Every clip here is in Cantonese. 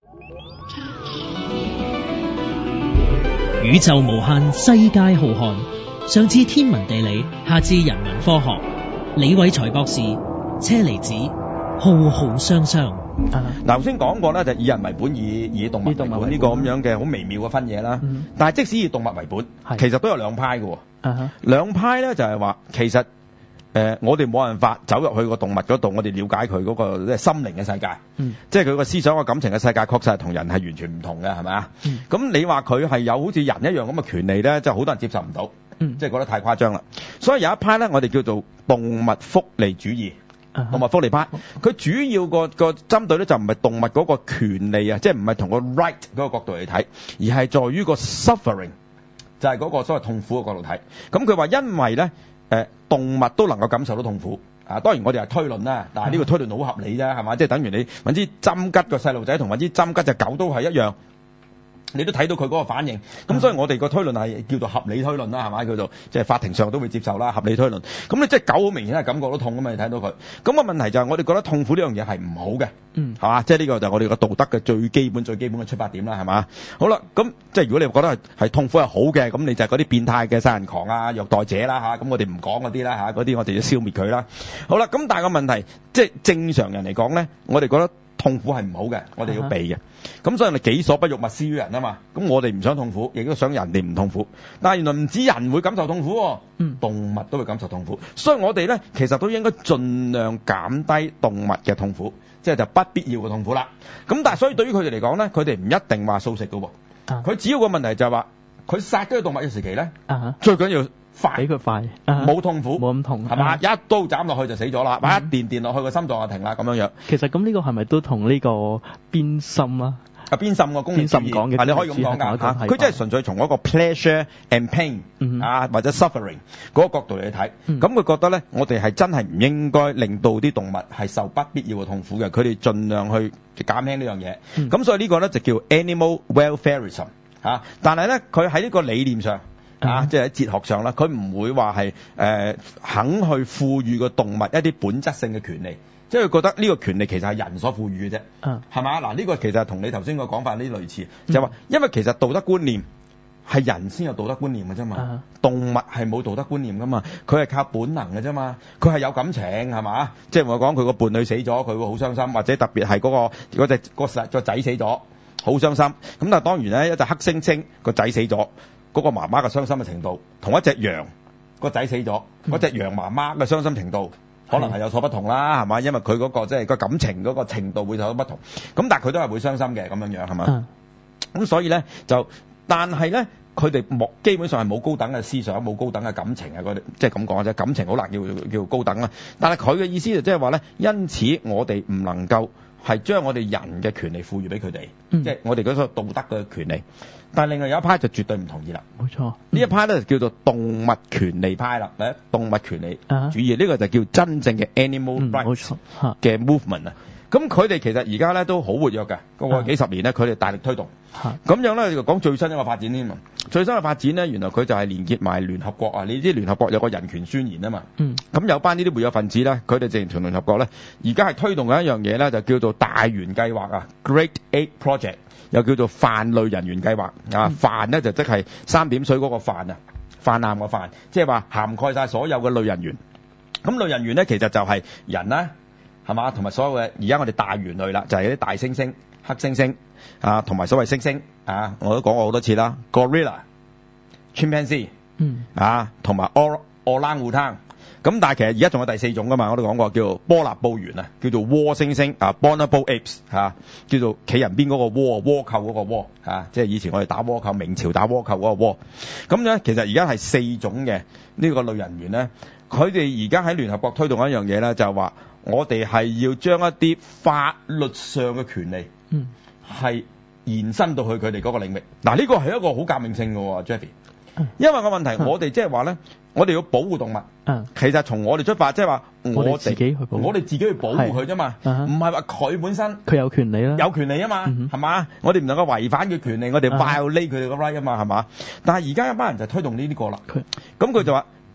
宇宙無限，世界浩瀚。上至天文地理，下至人文科學，李偉才博士車厘子，浩浩湯湯。 頭先講過咧，就以人為本，以動物為本呢個咁樣嘅好微妙嘅分野啦。但係即使以動物為本，其實都有兩派嘅。兩派咧就係話，其實我哋冇辦法走入去個動物嗰度，我哋了解佢嗰個即係心靈嘅世界，即係佢個思想、個感情嘅世界，確實係同人係完全唔同嘅，係咪啊？咁你話佢係有好似人一樣咁嘅權利咧，即係好多人接受唔到，即係覺得太誇張啦。所以有一派咧，我哋叫做動物福利主義。動物福利派，佢主要個針對咧就唔係動物嗰個權利啊，即係唔係同個 right 嗰個角度嚟睇，而係在於個 suffering， 就係嗰個所謂痛苦嘅角度睇。咁佢話因為咧動物都能夠感受到痛苦啊，當然我哋係推論啦，但係呢個推論好合理啫，係嘛？即係等於你揾支針吉個細路仔同揾支針吉隻狗都係一樣。你都睇到佢嗰個反應，咁所以我哋個推論係叫做合理推論啦，係咪？叫做即係法庭上都會接受啦，合理推論。咁你即係狗好明顯係感覺到痛㗎嘛？你睇到佢。咁個問題就係我哋覺得痛苦呢樣嘢係唔好嘅，係嘛？即係呢個就係我哋個道德嘅最基本嘅出發點啦，係嘛？好啦，咁即係如果你覺得係痛苦係好嘅，咁你就係嗰啲變態嘅殺人狂啊、虐待者啦嚇，咁我哋唔講嗰啲啦嚇，嗰啲我哋要消滅佢啦。好啦，咁但係個問題即係正常人嚟講咧，我哋覺得痛苦係唔好嘅，我哋要避嘅。咁所以我哋己所不欲，勿施於人啊嘛。咁我哋唔想痛苦，亦都想人哋唔痛苦。但係原來唔止人會感受痛苦喎，動物都會感受痛苦。所以我哋咧其實都應該盡量減低動物嘅痛苦，即係就不必要嘅痛苦啦。咁但係所以對於佢哋嚟講咧，佢哋唔一定話素食㗎喎。佢只要個問題就係話，佢殺咗個動物嘅時期咧，最緊要快，俾佢快，冇痛苦，冇咁痛，係嘛？一刀斬落去就死咗啦，一電落去個心臟就停啦，咁樣樣。 其實咁呢個係咪都同呢個邊心啊？ 邊心個功利主義講嘅，你可以咁講㗎嚇。佢真係純粹從嗰個 pleasure and pain 或者 suffering 嗰個角度嚟睇，咁佢覺得咧，我哋係真係唔應該令到啲動物係受不必要嘅痛苦嘅，佢哋盡量去減輕呢樣嘢。咁所以呢個咧就叫 animal welfareism 嚇。但係咧，佢喺呢個理念上。即係喺哲學上啦，佢唔會話係肯去賦予個動物一啲本質性嘅權利，即係佢覺得呢個權利其實係人所賦予嘅啫，係嘛？嗱，呢個其實同你頭先個講法呢類似，就係話因為其實道德觀念係人先有道德觀念嘅啫嘛，動物係冇道德觀念噶嘛，佢係靠本能嘅啫嘛，佢係有感情係嘛？即係我講佢個伴侶死咗，佢會好傷心，或者特別係嗰隻個仔死咗，好傷心。咁但係當然咧，一隻黑猩猩個仔死咗。嗰個媽媽嘅傷心嘅程度，同一隻羊個仔死咗，嗰隻羊媽媽嘅傷心程度可能係有所不同啦，係嘛？因為佢嗰個即係個感情嗰個程度會有所不同。咁但係佢都係會傷心嘅咁樣樣係嘛？咁所以咧但係咧佢哋基本上係冇高等嘅思想，冇高等嘅感情啊！即係咁講啫，感情好難叫高等啦。但係佢嘅意思就即係話咧，因此我哋唔能夠係將我哋人嘅權利賦予俾佢哋，即係我哋嗰個道德嘅權利。但係另外有一派就絕對唔同意啦。冇錯，呢一派咧就叫做動物權利派啦，動物權利主義，呢個就叫真正嘅 animal rights 嘅 movement 啊。咁佢哋其實而家咧都好活躍嘅，過幾十年咧佢哋大力推動。咁樣咧就講最新一個發展添啊！最新嘅發展咧，原來佢就係連結埋聯合國啊！你知聯合國有個人權宣言啊嘛。咁有班呢啲活躍分子咧，佢哋直情同聯合國咧，而家係推動緊一樣嘢咧，就叫做大猿計劃啊 ，Great Ape Project。又叫做泛類人猿計劃啊，泛咧就即係三點水嗰個泛啊，泛濫個泛，即係話涵蓋晒所有嘅類人猿。咁類人猿咧其實就係人啦，係嘛，同埋所有嘅而家我哋大猿類啦，就係啲大猩猩、黑猩猩啊，同埋所謂猩猩啊，我都講過好多次啦 ，gorilla、chimpanzee 同埋 orangutan。咁但係其實而家仲有第四種噶嘛，我都講過叫做波納布猿啊，叫做窩猩猩啊 ，bonobo apes 叫做企人邊嗰個窩，倭寇嗰個窩即係以前我哋打倭寇，明朝打倭寇嗰個窩。咁咧其實而家係四種嘅呢個類人猿咧，佢哋而家喺聯合國推動一樣嘢咧，就係話我哋係要將一啲法律上嘅權利係延伸到去佢哋嗰個領域。嗱，呢個係一個好革命性嘅喎 Jeffy， 因為個問題我哋即係話咧。我哋要保護動物，其實從我哋出發，即係話我哋自己去保護佢啫嘛，唔係話佢本身佢有權利啦，有權利啊嘛，係嘛？我哋唔能夠違反佢權利，我哋 violate 佢哋個 right 啊嘛，係嘛？但係而家一班人就推動呢啲個啦，咁佢就話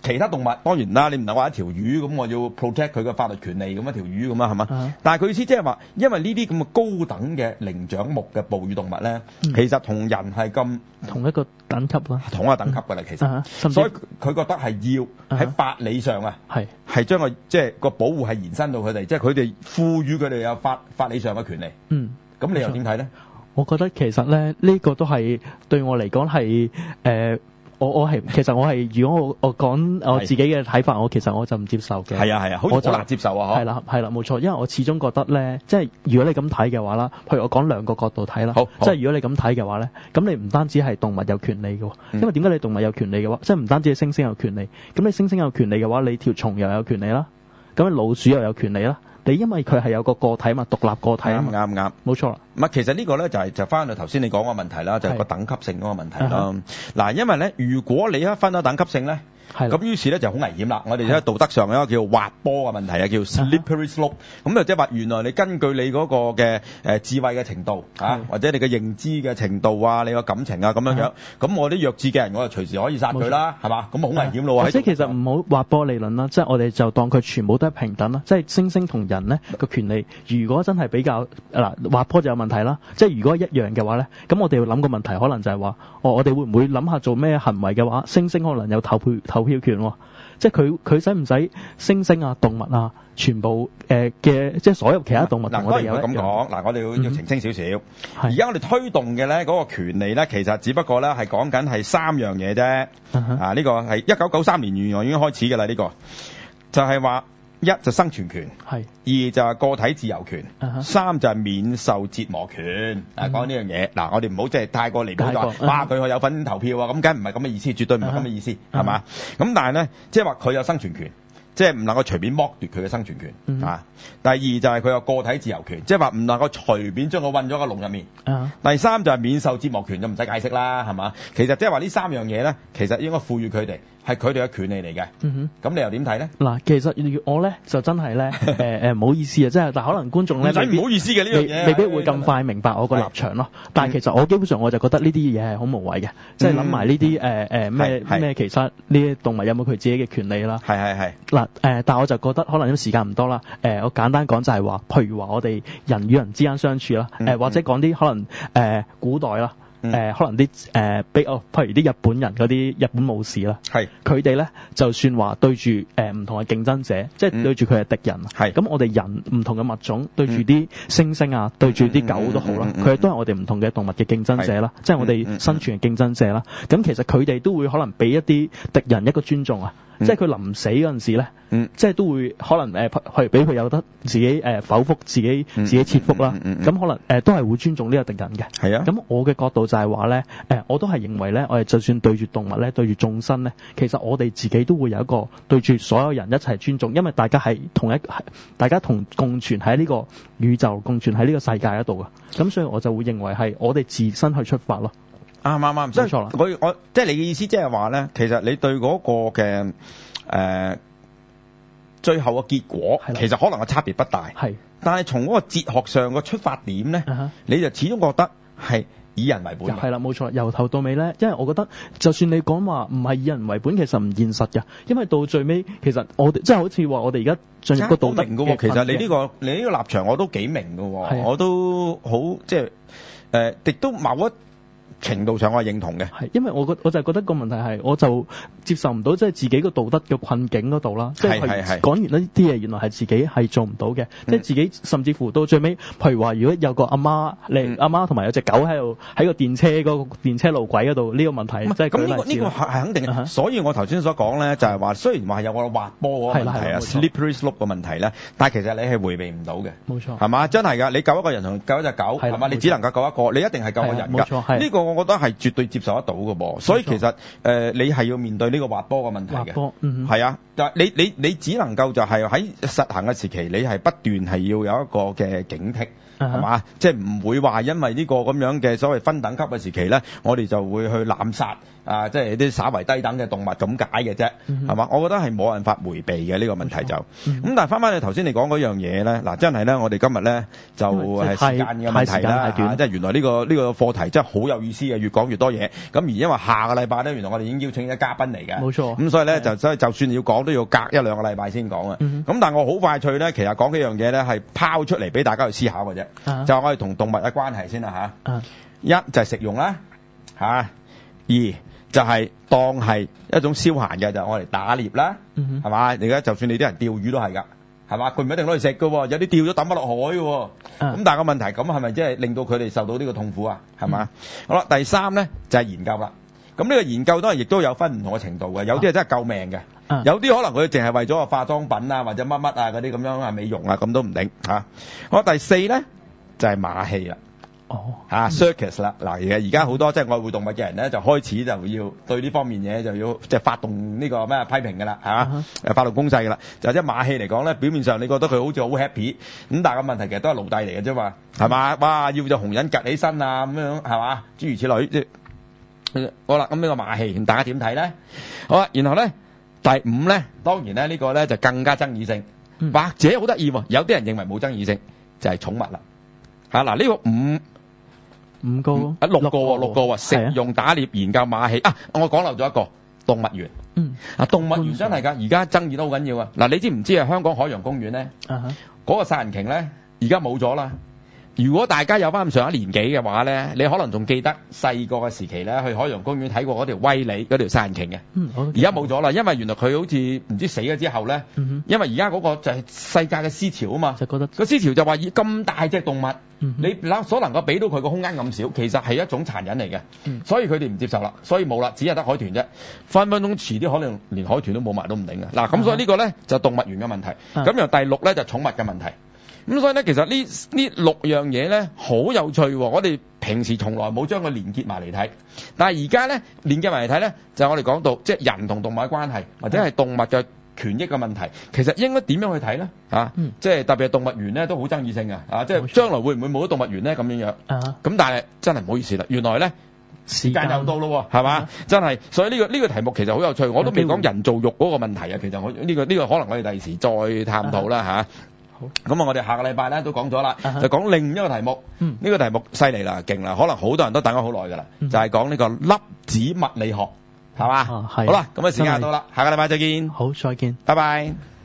其他動物當然啦，你唔能話一條魚咁，我要 protect 佢嘅法律權利咁一條魚咁啊，係嘛？但係佢意思即係話，因為呢啲咁嘅高等嘅靈長目嘅哺乳動物咧，其實同人係咁同一個等級啦， 同一個等級㗎啦，其實，所以佢覺得係要喺法理上啊，係將個即係個保護係延伸到佢哋，即係佢哋賦予佢哋有法理上嘅權利。咁你又點睇咧？ 我覺得其實咧，呢個都係對我嚟講係其實我係如果我講我自己嘅睇法，其實我就唔接受嘅。 係啊，好難接受啊！ 係啦，冇錯，因為我始終覺得咧，即係如果你咁睇嘅話啦，譬如我講兩個角度睇啦，即係如果你咁睇嘅話咧，咁你唔單止係動物有權利嘅，因為點解你動物有權利嘅話，即係唔單止猩猩有權利，咁你猩猩有權利嘅話，你條蟲又有權利啦，咁老鼠又有權利啦。你因為佢係有個體嘛，獨立個體啊嘛， 啱， 冇錯啦。 唔係，其實呢個咧就翻到頭先你講個問題啦，就係個等級性嗰個問題啦。嗱，因為咧，如果你一分咗等級性咧，咁於是咧就好危險啦。我哋喺道德上有一個叫滑坡嘅問題啊，叫 slippery slope。咁就即係話，原來你根據你嗰個嘅智慧嘅程度或者你嘅認知嘅程度啊，你個感情啊咁樣，咁我啲弱智嘅人，我就隨時可以殺佢啦，係嘛？咁好危險咯。 或者其實唔好滑坡理論啦，即係我哋就當佢全部都係平等啦，即係猩猩同人咧個權利，如果真係比較滑坡就有問題啦。即係如果一樣嘅話咧，咁我哋要諗個問題，可能就係話，我哋會唔會諗下做咩行為嘅話，猩猩可能有投票權喎，即係佢使唔使猩猩啊、動物啊，全部嘅即係所有其他動物同我哋有一樣？ 咁講，嗱，我哋要澄清少少。而家我哋推動嘅咧嗰個權利咧，其實只不過咧係講緊係3樣嘢啫。呢個係1993年原來已經開始㗎啦，呢個就係話。1就生存權，2就係個體自由權，3就係免受折磨權。講呢樣嘢，嗱，我哋唔好即係太過離譜咗，哇！佢有份投票啊，咁梗唔係咁嘅意思，絕對唔係咁嘅意思，係嘛？咁但係咧，即係話佢有生存權，即係唔能夠隨便剝奪佢嘅生存權。第2就係佢有個體自由權，即係話唔能夠隨便將佢韞咗個籠入面。第3就係免受折磨權，就唔使解釋啦，係嘛？其實即係話呢3樣嘢咧，其實應該賦予佢哋。係佢哋嘅權利嚟嘅，咁你又點睇咧？嗱， 其實我咧就真係咧，唔好意思啊，即係但可能觀眾咧唔好意思嘅呢樣嘢， 未必會咁快明白我個立場咯。但係其實我基本上我就覺得呢啲嘢係好無謂嘅，即係諗埋呢啲咩其他呢啲動物有冇佢自己嘅權利啦。 係。 嗱但我就覺得可能因為時間唔多啦，我簡單講就係話，譬如話我哋人與人之間相處啦，或者講啲可能古代啦。可能啲譬如啲日本人嗰啲日本武士啦，佢哋咧就算話對住唔同嘅競爭者，即係對住佢嘅敵人，咁我哋人唔同嘅物種對住啲猩猩啊，對住啲狗都好啦，佢哋都係我哋唔同嘅動物嘅競爭者啦，即係我哋生存嘅競爭者啦。咁其實佢哋都會可能俾一啲敵人一個尊重啊。即係佢臨死嗰陣時咧，即係都會可能去俾佢有得自己剖腹自己切腹啦。咁可能都係會尊重呢個敵人嘅。係啊。咁我嘅角度就係話咧，我都係認為咧，我哋就算對住動物咧，對住眾生咧，其實我哋自己都會有一個對住所有人一齊尊重，因為大家係大家共存喺呢個宇宙，共存喺呢個世界嗰度嘅。咁所以我就會認為係我哋自身去出發咯。 啱，冇錯啦。我即係你嘅意思，即係話咧，其實你對嗰個嘅最後嘅結果，其實可能個差別不大。但係從嗰個哲學上嘅出發點咧，你就始終覺得係以人為本。係啦， 冇錯。由頭到尾咧，因為我覺得，就算你講話唔係以人為本，其實唔現實嘅。因為到最尾，其實我哋即係好似話，我哋而家進入個道德嘅。 其實你呢個立場我都幾明嘅，我都好即係亦都某一程度上我係認同嘅， 係因為我就覺得個問題係，我就接受唔到即係自己個道德嘅困境嗰度啦。即係講完呢啲嘢，原來係自己係做唔到嘅。即係自己甚至乎到最尾，譬如話，如果有個阿媽同埋有隻狗喺度喺個電車路軌嗰度，呢個問題即係咁呢個係肯定嘅。所以我頭先所講咧，就係話雖然話係有個滑坡嗰個問題啊 ，slippery slope 嘅問題咧，但係其實你係迴避唔到嘅。冇錯，係嘛？真係㗎，你救一個人同救一隻狗係嘛？你只能夠救一個，你一定係救個人㗎。冇錯，呢個我覺得係絕對接受得到嘅噃。所以其實你係要面對呢個滑坡嘅問題嘅。係啊，但係你只能夠就係喺實行嘅時期，你係不斷係要有一個嘅警惕。係嘛？即係唔會話因為呢個咁樣嘅所謂分等級嘅時期咧，我哋就會去濫殺即係啲稍為低等嘅動物咁解嘅啫，係嘛？我覺得係冇辦法迴避嘅呢個問題就。咁但係翻返去頭先你講嗰樣嘢咧，嗱真係咧，我哋今日咧就係時間嘅問題啦，即係原來呢個課題真係好有意思。 思嘅，越講越多嘢。咁而因為下個禮拜咧，原來我哋已經邀請咗嘉賓嚟嘅， 冇錯。 咁所以咧就算要講都要隔1-2個禮拜先講啊。咁但係我好快脆咧，其實講幾樣嘢咧係拋出嚟俾大家去思考嘅啫。就係我哋同動物嘅關係先啦嚇。一就係食用啦嚇，二就係當係一種消閒嘅，就我哋打獵啦，係嘛？而家就算你啲人釣魚都係㗎。係嘛？佢唔一定攞嚟食㗎喎，有啲釣咗抌翻落海嘅喎。咁但係個問題，咁係咪即係令到佢哋受到呢個痛苦啊？係嘛？好啦，第三咧就係研究啦。咁呢個研究當然亦都有分唔同嘅程度嘅，有啲係真係救命嘅，有啲可能佢淨係為咗個化妝品啊或者乜乜啊嗰啲咁樣啊美容啊咁都唔定嚇。好，第四咧就係馬戲啦。circus 啦，嗱而家好多即係愛護動物嘅人咧，就開始就要對呢方面嘢就要即係發動呢個咩批評㗎啦，係嘛？發動攻勢㗎啦。就即係馬戲嚟講咧，表面上你覺得佢好似好 happy，咁但係個問題其實都係奴隸嚟嘅啫嘛，係嘛？哇，要隻紅人趌起身啊咁樣係嘛？諸如此類即係好啦，咁呢個馬戲大家點睇咧？好啦，然後咧第五咧，當然咧呢個咧就更加爭議性，或者好得意喎，有啲人認為冇爭議性，就係寵物啦。嗱呢個六個喎，食用、打獵、研究、馬戲啊！我講漏咗一個動物園。動物園真係㗎，而家爭議都好緊要啊！嗱，你知唔知啊？香港海洋公園咧，嗰個殺人鯨咧，而家冇咗啦。如果大家有翻咁上下年紀嘅話咧，你可能仲記得細個嘅時期咧，去海洋公園睇過嗰條威利嗰條殺人鯨嘅。而家冇咗啦，因為原來佢好似唔知死咗之後咧，因為而家嗰個就係世界嘅思潮啊嘛，就覺得個思潮就話以咁大隻動物，你所能夠俾到佢個空間咁少，其實係一種殘忍嚟嘅，所以佢哋唔接受啦，所以冇啦，只係得海豚啫，分分鐘遲啲可能連海豚都冇埋都唔定嘅。嗱，咁所以呢個咧就動物園嘅問題，咁由第六咧就寵物嘅問題。咁所以咧，其實呢六樣嘢咧好有趣喎。我哋平時從來冇將佢連結埋嚟睇，但係而家咧連結埋嚟睇咧，就係我哋講到即係人同動物嘅關係，或者係動物嘅權益嘅問題，其實應該點樣去睇咧？即係特別係動物園咧都好爭議性嘅，即係將來會唔會冇咗動物園咧咁樣樣？咁但係真係唔好意思啦，原來咧時間又到咯，係嘛？真係，所以呢個題目其實好有趣，我都未講人造肉嗰個問題啊。其實我呢個可能我哋第時再探討啦嚇。咁我哋下個禮拜咧都講咗啦，就講另一個題目。呢個題目犀利啦，勁啦，可能好多人都等咗好耐㗎啦，就係講呢個粒子物理學，係嘛？好啦，咁啊時間到啦，下個禮拜再見。 好，再見， 拜拜。